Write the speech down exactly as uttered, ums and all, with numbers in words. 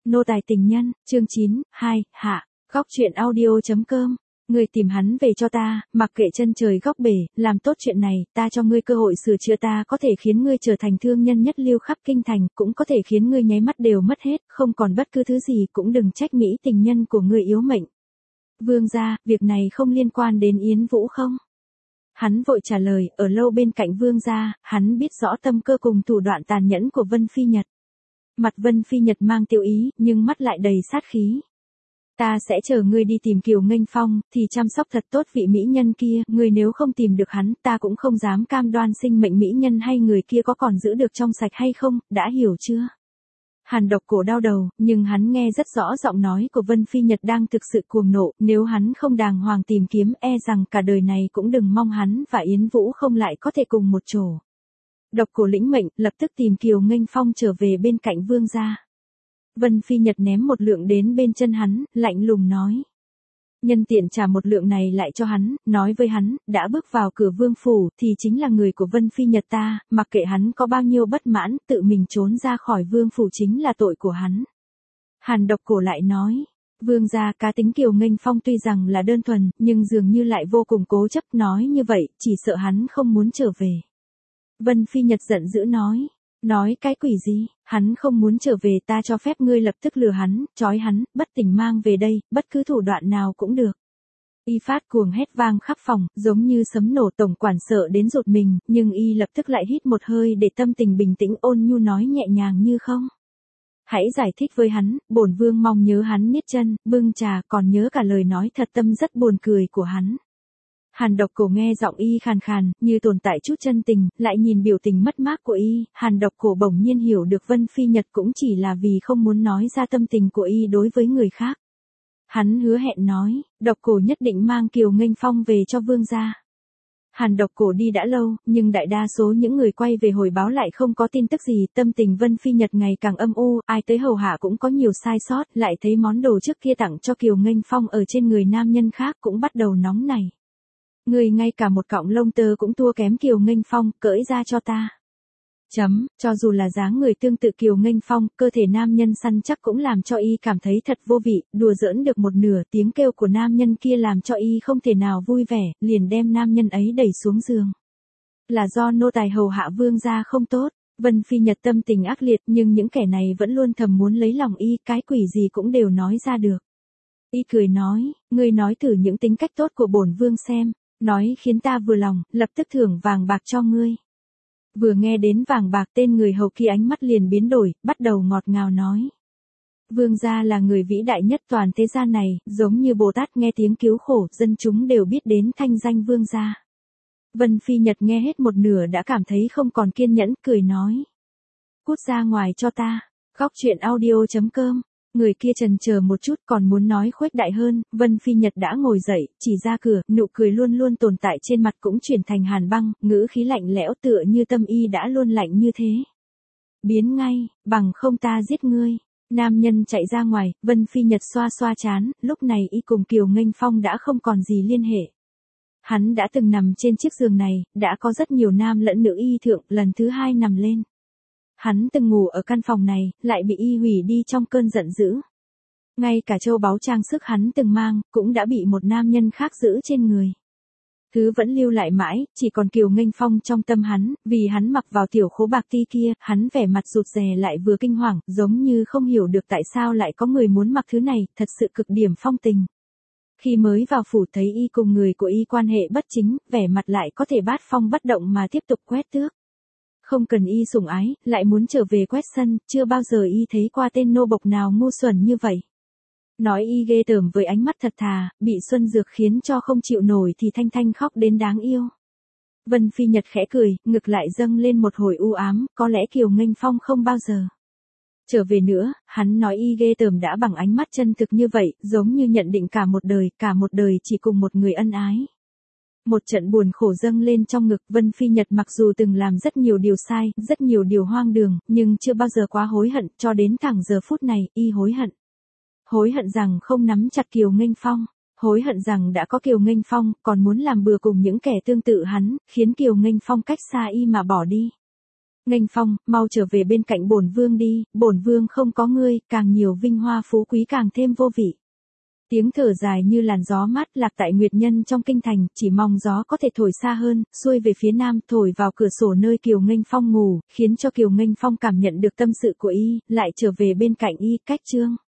Nô tài tình nhân, chương chín, hai, hạ, góc truyện audio.com. Ngươi tìm hắn về cho ta, mặc kệ chân trời góc bể, làm tốt chuyện này, ta cho ngươi cơ hội sửa chữa, ta có thể khiến ngươi trở thành thương nhân nhất lưu khắp kinh thành, cũng có thể khiến ngươi nháy mắt đều mất hết, không còn bất cứ thứ gì, cũng đừng trách mỹ tình nhân của ngươi yếu mệnh. Vương gia, việc này không liên quan đến Yến Vũ không? Hắn vội trả lời, ở lâu bên cạnh vương gia, hắn biết rõ tâm cơ cùng thủ đoạn tàn nhẫn của Vân Phi Nhật. Mặt Vân Phi Nhật mang tiêu ý, nhưng mắt lại đầy sát khí. Ta sẽ chờ ngươi đi tìm Kiều Nghênh Phong, thì chăm sóc thật tốt vị mỹ nhân kia, ngươi nếu không tìm được hắn, ta cũng không dám cam đoan sinh mệnh mỹ nhân hay người kia có còn giữ được trong sạch hay không, đã hiểu chưa? Hàn Độc Cổ đau đầu, nhưng hắn nghe rất rõ giọng nói của Vân Phi Nhật đang thực sự cuồng nộ, nếu hắn không đàng hoàng tìm kiếm, e rằng cả đời này cũng đừng mong hắn và Yến Vũ không lại có thể cùng một chỗ. Độc Cổ lĩnh mệnh, lập tức tìm Kiều Nghênh Phong trở về bên cạnh vương gia. Vân Phi Nhật ném một lượng đến bên chân hắn, lạnh lùng nói. Nhân tiện trả một lượng này lại cho hắn, nói với hắn, đã bước vào cửa vương phủ, thì chính là người của Vân Phi Nhật ta, mặc kệ hắn có bao nhiêu bất mãn, tự mình trốn ra khỏi vương phủ chính là tội của hắn. Hàn Độc Cổ lại nói, vương gia, cá tính Kiều Nghênh Phong tuy rằng là đơn thuần, nhưng dường như lại vô cùng cố chấp, nói như vậy, chỉ sợ hắn không muốn trở về. Vân Phi Nhật giận dữ nói. Nói cái quỷ gì, hắn không muốn trở về, ta cho phép ngươi lập tức lừa hắn, trói hắn, bất tỉnh mang về đây, bất cứ thủ đoạn nào cũng được. Y phát cuồng hét vang khắp phòng, giống như sấm nổ, tổng quản sợ đến rụt mình, nhưng y lập tức lại hít một hơi để tâm tình bình tĩnh, ôn nhu nói nhẹ nhàng như không. Hãy giải thích với hắn, bổn vương mong nhớ hắn niết chân, bưng trà, còn nhớ cả lời nói thật tâm rất buồn cười của hắn. Hàn Độc Cổ nghe giọng y khàn khàn, như tồn tại chút chân tình, lại nhìn biểu tình mất mát của y, Hàn Độc Cổ bỗng nhiên hiểu được Vân Phi Nhật cũng chỉ là vì không muốn nói ra tâm tình của y đối với người khác. Hắn hứa hẹn nói, Độc Cổ nhất định mang Kiều Nghênh Phong về cho vương gia. Hàn Độc Cổ đi đã lâu, nhưng đại đa số những người quay về hồi báo lại không có tin tức gì, tâm tình Vân Phi Nhật ngày càng âm u, ai tới hầu hạ cũng có nhiều sai sót, lại thấy món đồ trước kia tặng cho Kiều Nghênh Phong ở trên người nam nhân khác cũng bắt đầu nóng nảy. Người ngay cả một cọng lông tơ cũng thua kém Kiều Nghênh Phong, cởi ra cho ta. Chấm, cho dù là dáng người tương tự Kiều Nghênh Phong, cơ thể nam nhân săn chắc cũng làm cho y cảm thấy thật vô vị, đùa giỡn được một nửa, tiếng kêu của nam nhân kia làm cho y không thể nào vui vẻ, liền đem nam nhân ấy đẩy xuống giường. Là do nô tài hầu hạ vương gia không tốt, Vân Phi Nhật tâm tình ác liệt, nhưng những kẻ này vẫn luôn thầm muốn lấy lòng y, cái quỷ gì cũng đều nói ra được. Y cười nói, ngươi nói thử những tính cách tốt của bổn vương xem. Nói khiến ta vừa lòng, lập tức thưởng vàng bạc cho ngươi. Vừa nghe đến vàng bạc, tên người hầu kia ánh mắt liền biến đổi, bắt đầu ngọt ngào nói. Vương gia là người vĩ đại nhất toàn thế gian này, giống như Bồ Tát nghe tiếng cứu khổ, dân chúng đều biết đến thanh danh vương gia. Vân Phi Nhật nghe hết một nửa đã cảm thấy không còn kiên nhẫn, cười nói. Cút ra ngoài cho ta, góc truyện audio.com. Người kia chần chờ một chút còn muốn nói khuếch đại hơn, Vân Phi Nhật đã ngồi dậy, chỉ ra cửa, nụ cười luôn luôn tồn tại trên mặt cũng chuyển thành hàn băng, ngữ khí lạnh lẽo tựa như tâm y đã luôn lạnh như thế. Biến ngay, bằng không ta giết ngươi. Nam nhân chạy ra ngoài, Vân Phi Nhật xoa xoa chán, lúc này y cùng Kiều Nghênh Phong đã không còn gì liên hệ. Hắn đã từng nằm trên chiếc giường này, đã có rất nhiều nam lẫn nữ y thượng, lần thứ hai nằm lên. Hắn từng ngủ ở căn phòng này, lại bị y hủy đi trong cơn giận dữ. Ngay cả châu báu trang sức hắn từng mang, cũng đã bị một nam nhân khác giữ trên người. Thứ vẫn lưu lại mãi, chỉ còn Kiều Nghênh Phong trong tâm hắn, vì hắn mặc vào tiểu khố bạc ti kia, hắn vẻ mặt rụt rè lại vừa kinh hoàng, giống như không hiểu được tại sao lại có người muốn mặc thứ này, thật sự cực điểm phong tình. Khi mới vào phủ thấy y cùng người của y quan hệ bất chính, vẻ mặt lại có thể bát phong bất động mà tiếp tục quét tước. Không cần y sủng ái, lại muốn trở về quét sân, chưa bao giờ y thấy qua tên nô bộc nào ngu xuẩn như vậy. Nói y ghê tởm với ánh mắt thật thà, bị Xuân Dược khiến cho không chịu nổi thì Thanh Thanh khóc đến đáng yêu. Vân Phi Nhật khẽ cười, ngực lại dâng lên một hồi u ám, có lẽ Kiều Nghênh Phong không bao giờ trở về nữa, hắn nói y ghê tởm đã bằng ánh mắt chân thực như vậy, giống như nhận định cả một đời, cả một đời chỉ cùng một người ân ái. Một trận buồn khổ dâng lên trong ngực, Vân Phi Nhật mặc dù từng làm rất nhiều điều sai, rất nhiều điều hoang đường, nhưng chưa bao giờ quá hối hận, cho đến thẳng giờ phút này, y hối hận. Hối hận rằng không nắm chặt Kiều Nghênh Phong, hối hận rằng đã có Kiều Nghênh Phong, còn muốn làm bừa cùng những kẻ tương tự hắn, khiến Kiều Nghênh Phong cách xa y mà bỏ đi. Nghênh Phong, mau trở về bên cạnh bổn vương đi, bổn vương không có ngươi, càng nhiều vinh hoa phú quý càng thêm vô vị. Tiếng thở dài như làn gió mát lạc tại Nguyệt Nhân trong kinh thành, chỉ mong gió có thể thổi xa hơn, xuôi về phía nam, thổi vào cửa sổ nơi Kiều Nghênh Phong ngủ, khiến cho Kiều Nghênh Phong cảm nhận được tâm sự của y, lại trở về bên cạnh y, cách chương.